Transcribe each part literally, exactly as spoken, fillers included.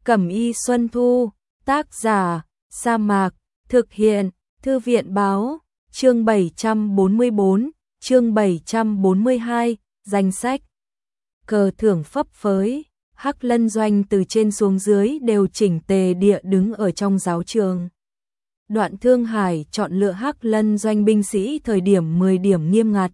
Cẩm y Xuân Thu, tác giả, Sa Mạc, thực hiện, Thư viện báo, chương bảy trăm bốn mươi bốn, chương bảy trăm bốn mươi hai, danh sách. Cờ thưởng phấp phới, Hắc Lân Doanh từ trên xuống dưới đều chỉnh tề địa đứng ở trong giáo trường. Đoạn Thương Hải chọn lựa Hắc Lân Doanh binh sĩ thời điểm mười điểm nghiêm ngặt.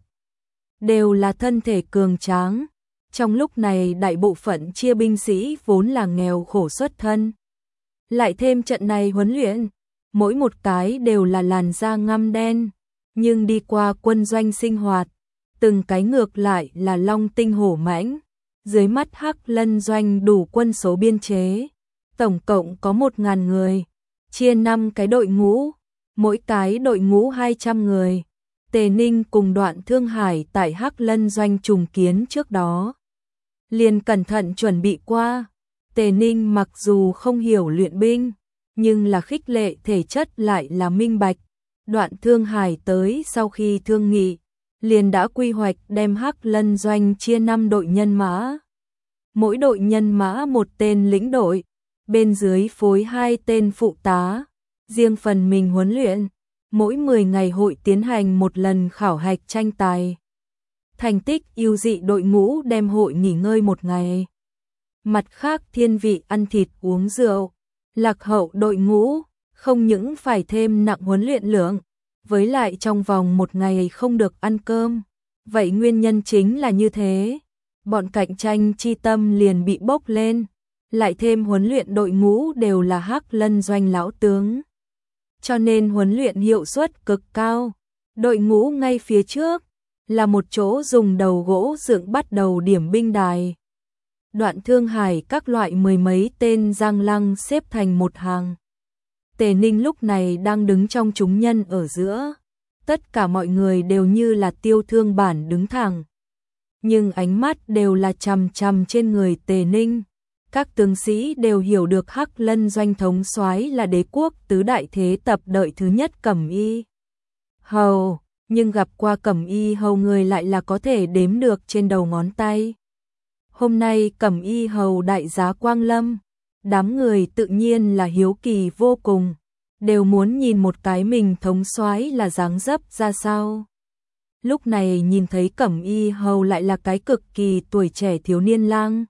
Đều là thân thể cường tráng. Trong lúc này đại bộ phận chia binh sĩ vốn là nghèo khổ xuất thân. Lại thêm trận này huấn luyện, mỗi một cái đều là làn da ngăm đen, nhưng đi qua quân doanh sinh hoạt, từng cái ngược lại là long tinh hổ mãnh. Dưới mắt Hắc Lân Doanh đủ quân số biên chế, tổng cộng có một nghìn người, chia năm cái đội ngũ, mỗi cái đội ngũ hai trăm người. Tề Ninh cùng Đoạn Thương Hải tại Hắc Lân Doanh trùng kiến trước đó liền cẩn thận chuẩn bị qua. Tề Ninh mặc dù không hiểu luyện binh, nhưng là khích lệ thể chất lại là minh bạch. Đoạn Thương Hải tới sau khi thương nghị, liền đã quy hoạch đem Hắc Lân Doanh chia năm đội nhân mã. Mỗi đội nhân mã một tên lĩnh đội, bên dưới phối hai tên phụ tá, riêng phần mình huấn luyện. Mỗi mười ngày hội tiến hành một lần khảo hạch tranh tài. Thành tích ưu dị đội ngũ đem hội nghỉ ngơi một ngày. Mặt khác thiên vị ăn thịt uống rượu, lạc hậu đội ngũ, không những phải thêm nặng huấn luyện lượng, với lại trong vòng một ngày không được ăn cơm. Vậy nguyên nhân chính là như thế, bọn cạnh tranh chi tâm liền bị bốc lên, lại thêm huấn luyện đội ngũ đều là Hắc Lân Doanh lão tướng. Cho nên huấn luyện hiệu suất cực cao. Đội ngũ ngay phía trước là một chỗ dùng đầu gỗ dựng bắt đầu điểm binh đài. Đoạn Thương Hải các loại mười mấy tên giang lăng xếp thành một hàng. Tề Ninh lúc này đang đứng trong chúng nhân ở giữa. Tất cả mọi người đều như là tiêu thương bản đứng thẳng, nhưng ánh mắt đều là chằm chằm trên người Tề Ninh. Các tướng sĩ đều hiểu được Hắc Lân Doanh thống soái là đế quốc tứ đại thế tập đợi thứ nhất Cẩm Y Hầu, nhưng gặp qua Cẩm Y Hầu người lại là có thể đếm được trên đầu ngón tay. Hôm nay Cẩm Y Hầu đại giá quang lâm, đám người tự nhiên là hiếu kỳ vô cùng, đều muốn nhìn một cái mình thống soái là dáng dấp ra sao. Lúc này nhìn thấy Cẩm Y Hầu lại là cái cực kỳ tuổi trẻ thiếu niên lang,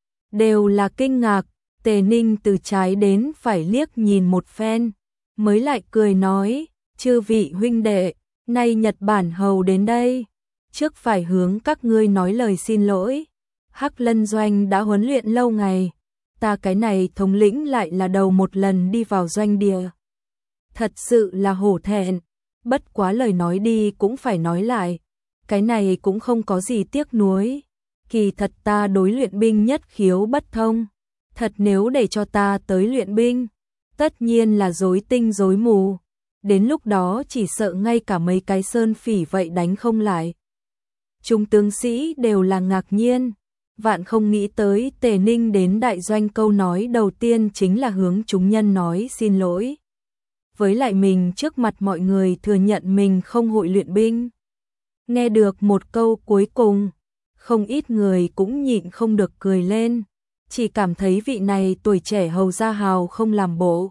đều là kinh ngạc. Tề Ninh từ trái đến phải liếc nhìn một phen, mới lại cười nói, chư vị huynh đệ, nay Nhật Bản Hầu đến đây, trước phải hướng các ngươi nói lời xin lỗi. Hắc Lân Doanh đã huấn luyện lâu ngày, ta cái này thống lĩnh lại là đầu một lần đi vào doanh địa. Thật sự là hổ thẹn, bất quá lời nói đi cũng phải nói lại, cái này cũng không có gì tiếc nuối. Kỳ thật ta đối luyện binh nhất khiếu bất thông, thật nếu để cho ta tới luyện binh, tất nhiên là rối tinh rối mù, đến lúc đó chỉ sợ ngay cả mấy cái sơn phỉ vậy đánh không lại. Chúng tướng sĩ đều là ngạc nhiên, vạn không nghĩ tới Tề Ninh đến đại doanh câu nói đầu tiên chính là hướng chúng nhân nói xin lỗi. Với lại mình trước mặt mọi người thừa nhận mình không hội luyện binh. Nghe được một câu cuối cùng, không ít người cũng nhịn không được cười lên, chỉ cảm thấy vị này tuổi trẻ hầu gia hào không làm bộ,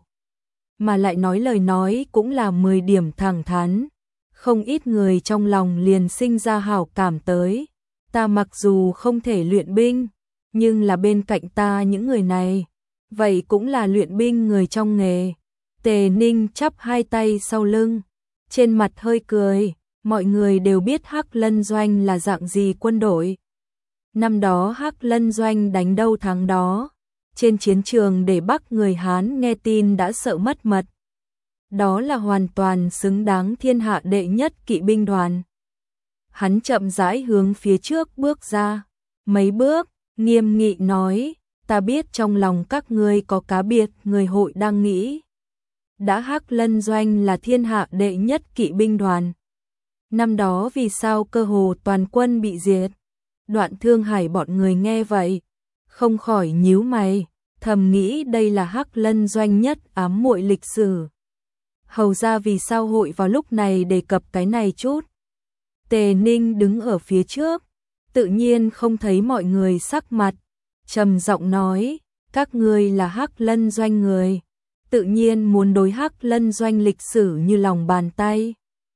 mà lại nói lời nói cũng là mười điểm thẳng thắn. Không ít người trong lòng liền sinh ra hảo cảm tới, ta mặc dù không thể luyện binh, nhưng là bên cạnh ta những người này, vậy cũng là luyện binh người trong nghề. Tề Ninh chắp hai tay sau lưng, trên mặt hơi cười, mọi người đều biết Hắc Lân Doanh là dạng gì quân đội. Năm đó Hắc Lân Doanh đánh đâu thắng đó, trên chiến trường để Bắc người Hán nghe tin đã sợ mất mật. Đó là hoàn toàn xứng đáng thiên hạ đệ nhất kỵ binh đoàn. Hắn chậm rãi hướng phía trước bước ra, mấy bước, nghiêm nghị nói, ta biết trong lòng các ngươi có cá biệt người hội đang nghĩ. Đã Hắc Lân Doanh là thiên hạ đệ nhất kỵ binh đoàn, năm đó vì sao cơ hồ toàn quân bị diệt? Đoạn Thương Hải bọn người nghe vậy, không khỏi nhíu mày, thầm nghĩ đây là Hắc Lân Doanh nhất ám muội lịch sử. Hầu ra vì sao hội vào lúc này đề cập cái này chút? Tề Ninh đứng ở phía trước, tự nhiên không thấy mọi người sắc mặt, trầm giọng nói, các ngươi là Hắc Lân Doanh người, tự nhiên muốn đối Hắc Lân Doanh lịch sử như lòng bàn tay.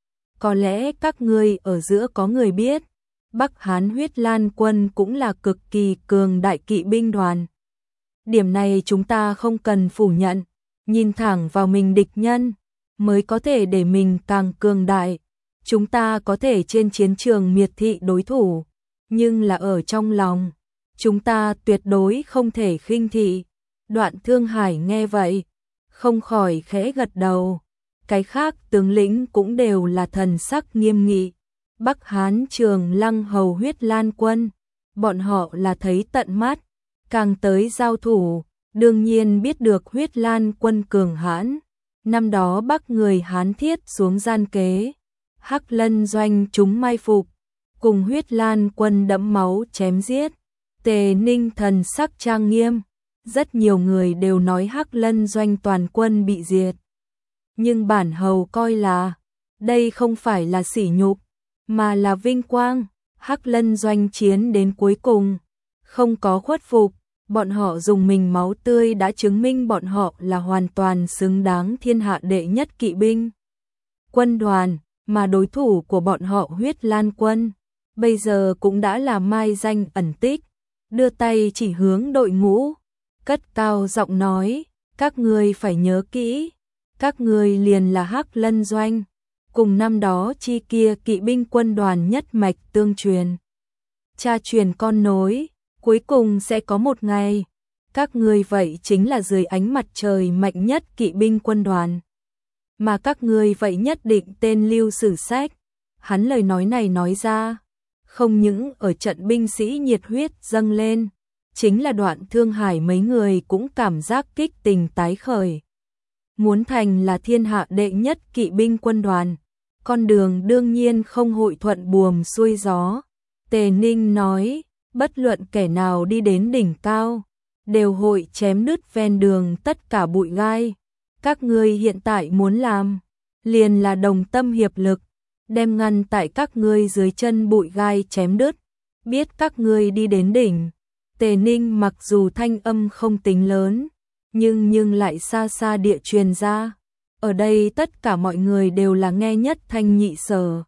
Có lẽ các ngươi ở giữa có người biết, Bắc Hán Huyết Lan quân cũng là cực kỳ cường đại kỵ binh đoàn. Điểm này chúng ta không cần phủ nhận, nhìn thẳng vào mình địch nhân, mới có thể để mình càng cường đại. Chúng ta có thể trên chiến trường miệt thị đối thủ, nhưng là ở trong lòng, chúng ta tuyệt đối không thể khinh thị. Đoạn Thương Hải nghe vậy, không khỏi khẽ gật đầu. Cái khác tướng lĩnh cũng đều là thần sắc nghiêm nghị. Bắc Hán Trường Lăng hầu Huyết Lan quân, bọn họ là thấy tận mắt, càng tới giao thủ, đương nhiên biết được Huyết Lan quân cường hãn. Năm đó Bắc người Hán thiết xuống gian kế, Hắc Lân Doanh chúng mai phục, cùng Huyết Lan quân đẫm máu chém giết. Tề Ninh thần sắc trang nghiêm, rất nhiều người đều nói Hắc Lân Doanh toàn quân bị diệt. Nhưng bản hầu coi là, đây không phải là sỉ nhục, mà là vinh quang. Hắc Lân Doanh chiến đến cuối cùng, không có khuất phục, bọn họ dùng mình máu tươi đã chứng minh bọn họ là hoàn toàn xứng đáng thiên hạ đệ nhất kỵ binh quân đoàn, mà đối thủ của bọn họ Huyết Lan quân, bây giờ cũng đã là mai danh ẩn tích, đưa tay chỉ hướng đội ngũ, cất cao giọng nói, các ngươi phải nhớ kỹ, các ngươi liền là Hắc Lân Doanh, cùng năm đó chi kia kỵ binh quân đoàn nhất mạch tương truyền. Cha truyền con nối, cuối cùng sẽ có một ngày, các ngươi vậy chính là dưới ánh mặt trời mạnh nhất kỵ binh quân đoàn. Mà các ngươi vậy nhất định tên lưu sử sách. Hắn lời nói này nói ra, không những ở trận binh sĩ nhiệt huyết dâng lên, chính là Đoạn Thương Hải mấy người cũng cảm giác kích tình tái khởi. Muốn thành là thiên hạ đệ nhất kỵ binh quân đoàn, con đường đương nhiên không hội thuận buồm xuôi gió. Tề Ninh nói, bất luận kẻ nào đi đến đỉnh cao, đều hội chém đứt ven đường tất cả bụi gai. Các ngươi hiện tại muốn làm, liền là đồng tâm hiệp lực, đem ngăn tại các ngươi dưới chân bụi gai chém đứt. Biết các ngươi đi đến đỉnh. Tề Ninh mặc dù thanh âm không tính lớn, nhưng nhưng lại xa xa địa truyền ra. Ở đây tất cả mọi người đều là nghe nhất thanh nhị sở.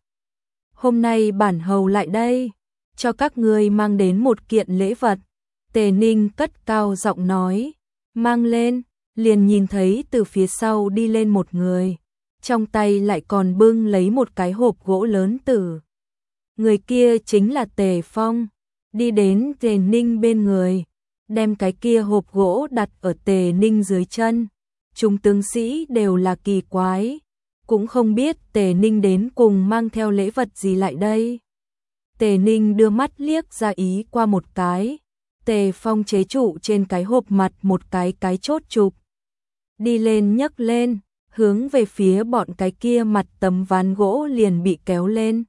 Hôm nay bản hầu lại đây, cho các ngươi mang đến một kiện lễ vật. Tề Ninh cất cao giọng nói, mang lên, liền nhìn thấy từ phía sau đi lên một người, trong tay lại còn bưng lấy một cái hộp gỗ lớn tử. Người kia chính là Tề Phong, đi đến Tề Ninh bên người, đem cái kia hộp gỗ đặt ở Tề Ninh dưới chân. Chúng tướng sĩ đều là kỳ quái, cũng không biết Tề Ninh đến cùng mang theo lễ vật gì lại đây. Tề Ninh đưa mắt liếc ra ý qua một cái, Tề Phong chế trụ trên cái hộp mặt một cái cái chốt chụp. Đi lên nhấc lên, hướng về phía bọn cái kia mặt tấm ván gỗ liền bị kéo lên.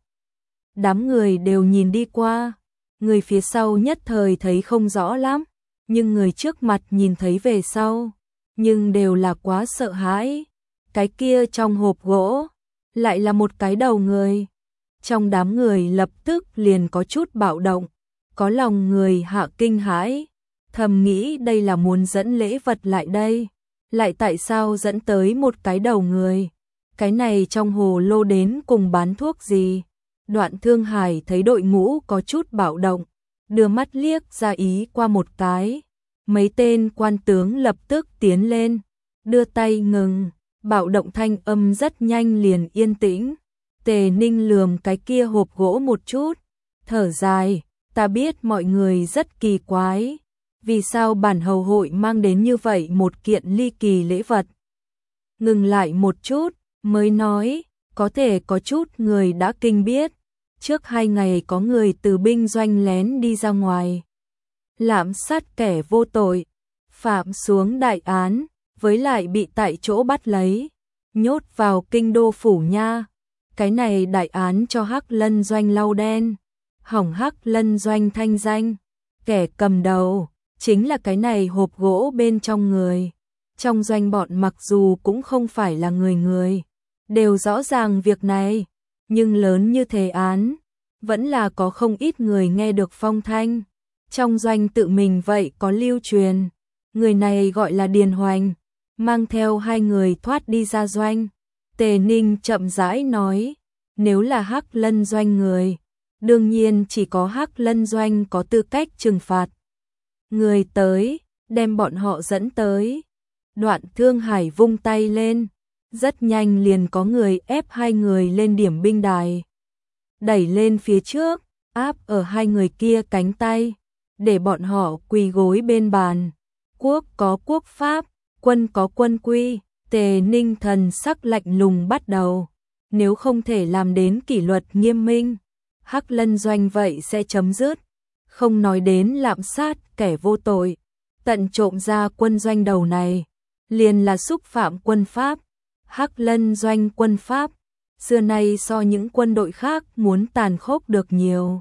Đám người đều nhìn đi qua, người phía sau nhất thời thấy không rõ lắm, nhưng người trước mặt nhìn thấy về sau, nhưng đều là quá sợ hãi. Cái kia trong hộp gỗ, lại là một cái đầu người. Trong đám người lập tức liền có chút bạo động, có lòng người hạ kinh hãi, thầm nghĩ đây là muốn dẫn lễ vật lại đây, lại tại sao dẫn tới một cái đầu người, cái này trong hồ lô đến cùng bán thuốc gì. Đoạn Thương Hải thấy đội ngũ có chút bạo động, đưa mắt liếc ra ý qua một cái, mấy tên quan tướng lập tức tiến lên, đưa tay ngừng, bạo động thanh âm rất nhanh liền yên tĩnh. Tề Ninh lườm cái kia hộp gỗ một chút, thở dài, ta biết mọi người rất kỳ quái, vì sao bản hầu hội mang đến như vậy một kiện ly kỳ lễ vật. Ngừng lại một chút, mới nói, có thể có chút người đã kinh biết, trước hai ngày có người từ binh doanh lén đi ra ngoài, lạm sát kẻ vô tội, phạm xuống đại án, với lại bị tại chỗ bắt lấy, nhốt vào kinh đô phủ nha. Cái này đại án cho Hắc Lân Doanh lau đen, hỏng Hắc Lân Doanh thanh danh. Kẻ cầm đầu chính là cái này hộp gỗ bên trong người. Trong doanh bọn mặc dù cũng không phải là người người, đều rõ ràng việc này, nhưng lớn như thế án, vẫn là có không ít người nghe được phong thanh. Trong doanh tự mình vậy có lưu truyền, Người này gọi là Điền Hoành, mang theo hai người thoát đi ra doanh. Tề Ninh chậm rãi nói, nếu là Hắc Lân doanh người, đương nhiên chỉ có Hắc Lân doanh có tư cách trừng phạt. Người tới, đem bọn họ dẫn tới. Đoạn Thương Hải vung tay lên, rất nhanh liền có người ép hai người lên điểm binh đài. Đẩy lên phía trước, áp ở hai người kia cánh tay, để bọn họ quỳ gối bên bàn. Quốc có quốc pháp, quân có quân quy. Tề Ninh thần sắc lạnh lùng bắt đầu, nếu không thể làm đến kỷ luật nghiêm minh, Hắc Lân doanh vậy sẽ chấm dứt. Không nói đến lạm sát kẻ vô tội, tận trộm ra quân doanh đầu này, liền là xúc phạm quân pháp. Hắc Lân doanh quân pháp, xưa nay so những quân đội khác muốn tàn khốc được nhiều.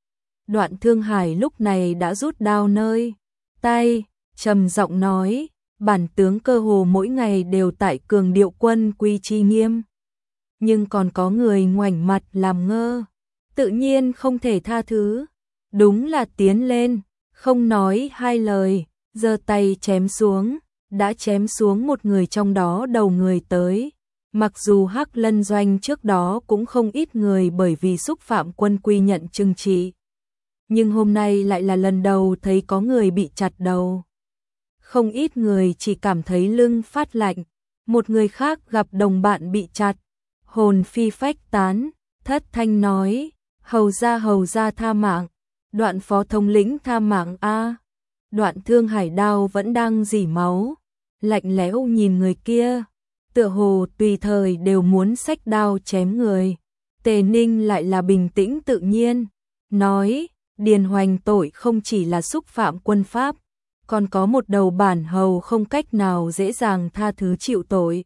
Đoạn Thương Hải lúc này đã rút đao nơi tay, trầm giọng nói, bản tướng cơ hồ mỗi ngày đều tại cường điệu quân quy chi nghiêm. Nhưng còn có người ngoảnh mặt làm ngơ, tự nhiên không thể tha thứ. Đúng là tiến lên, không nói hai lời, giơ tay chém xuống, đã chém xuống một người trong đó đầu người tới. Mặc dù Hắc Lân doanh trước đó cũng không ít người bởi vì xúc phạm quân quy nhận trừng trị, nhưng hôm nay lại là lần đầu thấy có người bị chặt đầu. Không ít người chỉ cảm thấy lưng phát lạnh, một người khác gặp đồng bạn bị chặt, hồn phi phách tán, thất thanh nói, hầu ra hầu ra tha mạng. Đoạn phó thống lĩnh tha mạng a. Đoạn Thương Hải đao vẫn đang rỉ máu, lạnh lẽo nhìn người kia, tựa hồ tùy thời đều muốn xách đao chém người. Tề Ninh lại là bình tĩnh tự nhiên, nói, Điền Hoành tội không chỉ là xúc phạm quân pháp, còn có một đầu bản hầu không cách nào dễ dàng tha thứ chịu tội.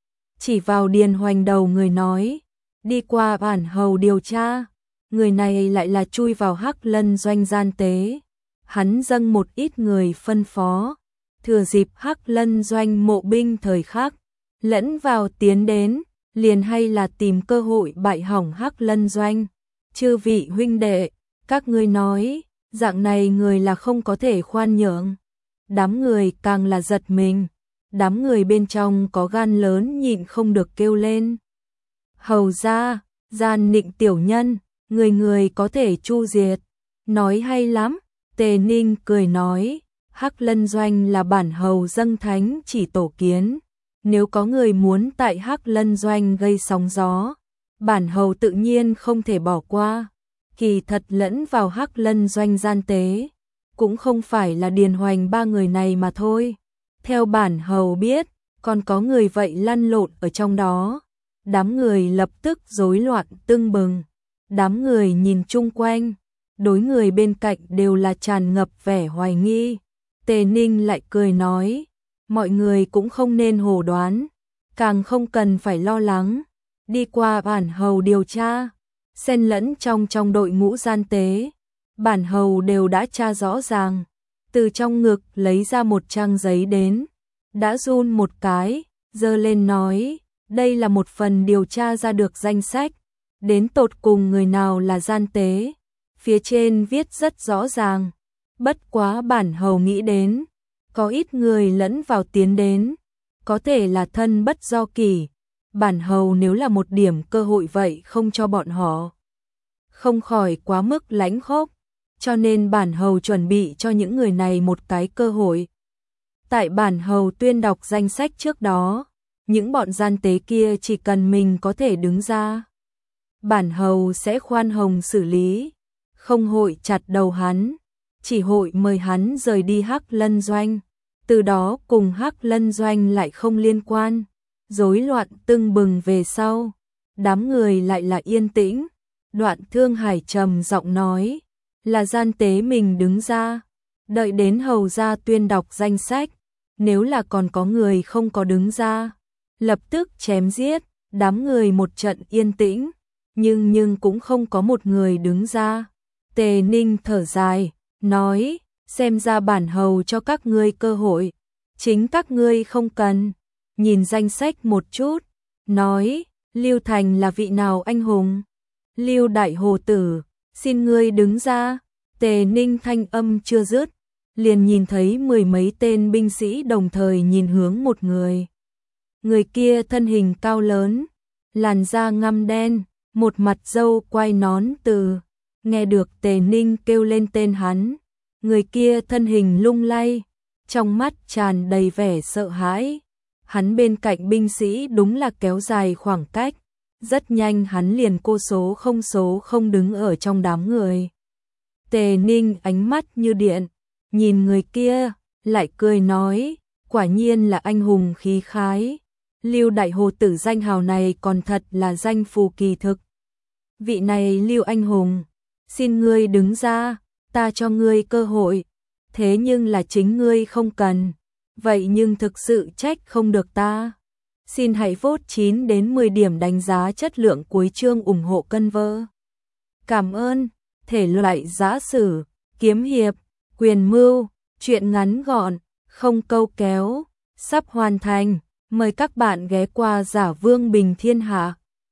Chỉ vào Điền Hoành đầu người nói, đi qua bản hầu điều tra. Người này lại là chui vào Hắc Lân doanh gian tế. Hắn dâng một ít người phân phó, thừa dịp Hắc Lân doanh mộ binh thời khắc, lẫn vào tiến đến, liền hay là tìm cơ hội bại hỏng Hắc Lân doanh. Chư vị huynh đệ, các ngươi nói, dạng này người là không có thể khoan nhượng. Đám người càng là giật mình, đám người bên trong có gan lớn nhịn không được kêu lên. Hầu ra, gian nịnh tiểu nhân, người người có thể chu diệt. Nói hay lắm, Tề Ninh cười nói, Hắc Lân doanh là bản hầu dâng thánh chỉ tổ kiến. Nếu có người muốn tại Hắc Lân doanh gây sóng gió, bản hầu tự nhiên không thể bỏ qua. Kỳ thật lẫn vào Hắc Lân doanh gian tế, cũng không phải là Điền Hoành ba người này mà thôi. Theo bản hầu biết, còn có người vậy lăn lộn ở trong đó. Đám người lập tức rối loạn tưng bừng. Đám người nhìn chung quanh, đối người bên cạnh đều là tràn ngập vẻ hoài nghi. Tề Ninh lại cười nói, mọi người cũng không nên hồ đoán, càng không cần phải lo lắng. Đi qua bản hầu điều tra, xen lẫn trong trong đội ngũ gian tế, bản hầu đều đã tra rõ ràng. Từ trong ngực lấy ra một trang giấy đến, đã run một cái, giơ lên nói, đây là một phần điều tra ra được danh sách, đến tột cùng người nào là gian tế. Phía trên viết rất rõ ràng, bất quá bản hầu nghĩ đến, có ít người lẫn vào tiến đến, có thể là thân bất do kỷ. Bản hầu nếu là một điểm cơ hội vậy không cho bọn họ, không khỏi quá mức lãnh khốc, cho nên bản hầu chuẩn bị cho những người này một cái cơ hội. Tại bản hầu tuyên đọc danh sách trước đó, những bọn gian tế kia chỉ cần mình có thể đứng ra, bản hầu sẽ khoan hồng xử lý, không hội chặt đầu hắn, chỉ hội mời hắn rời đi Hắc Lân doanh, từ đó cùng Hắc Lân doanh lại không liên quan. Rối loạn tưng bừng về sau, đám người lại là yên tĩnh. Đoạn Thương Hải trầm giọng nói, là gian tế mình đứng ra, đợi đến hầu ra tuyên đọc danh sách, nếu là còn có người không có đứng ra, lập tức chém giết. Đám người một trận yên tĩnh, nhưng nhưng cũng không có một người đứng ra. Tề Ninh thở dài, nói, xem ra bản hầu cho các ngươi cơ hội, chính các ngươi không cần. Nhìn danh sách một chút, nói, Lưu Thành là vị nào anh hùng? Lưu Đại Hồ Tử, xin ngươi đứng ra. Tề Ninh thanh âm chưa dứt, liền nhìn thấy mười mấy tên binh sĩ đồng thời nhìn hướng một người. Người kia thân hình cao lớn, làn da ngăm đen, một mặt râu quai nón từ. Nghe được Tề Ninh kêu lên tên hắn, người kia thân hình lung lay, trong mắt tràn đầy vẻ sợ hãi. Hắn bên cạnh binh sĩ đúng là kéo dài khoảng cách, rất nhanh hắn liền cô số không số không đứng ở trong đám người. Tề Ninh ánh mắt như điện, nhìn người kia, lại cười nói, quả nhiên là anh hùng khí khái. Lưu Đại Hồ Tử danh hào này còn thật là danh phù kỳ thực. Vị này Lưu anh hùng, xin ngươi đứng ra, ta cho ngươi cơ hội, thế nhưng là chính ngươi không cần, vậy nhưng thực sự trách không được ta. Xin hãy vote chín đến mười điểm đánh giá chất lượng cuối chương ủng hộ cân vơ. Cảm ơn. Thể loại giã sử, kiếm hiệp, quyền mưu, truyện ngắn gọn, không câu kéo, sắp hoàn thành. Mời các bạn ghé qua Giả Vương Bình Thiên Hạ.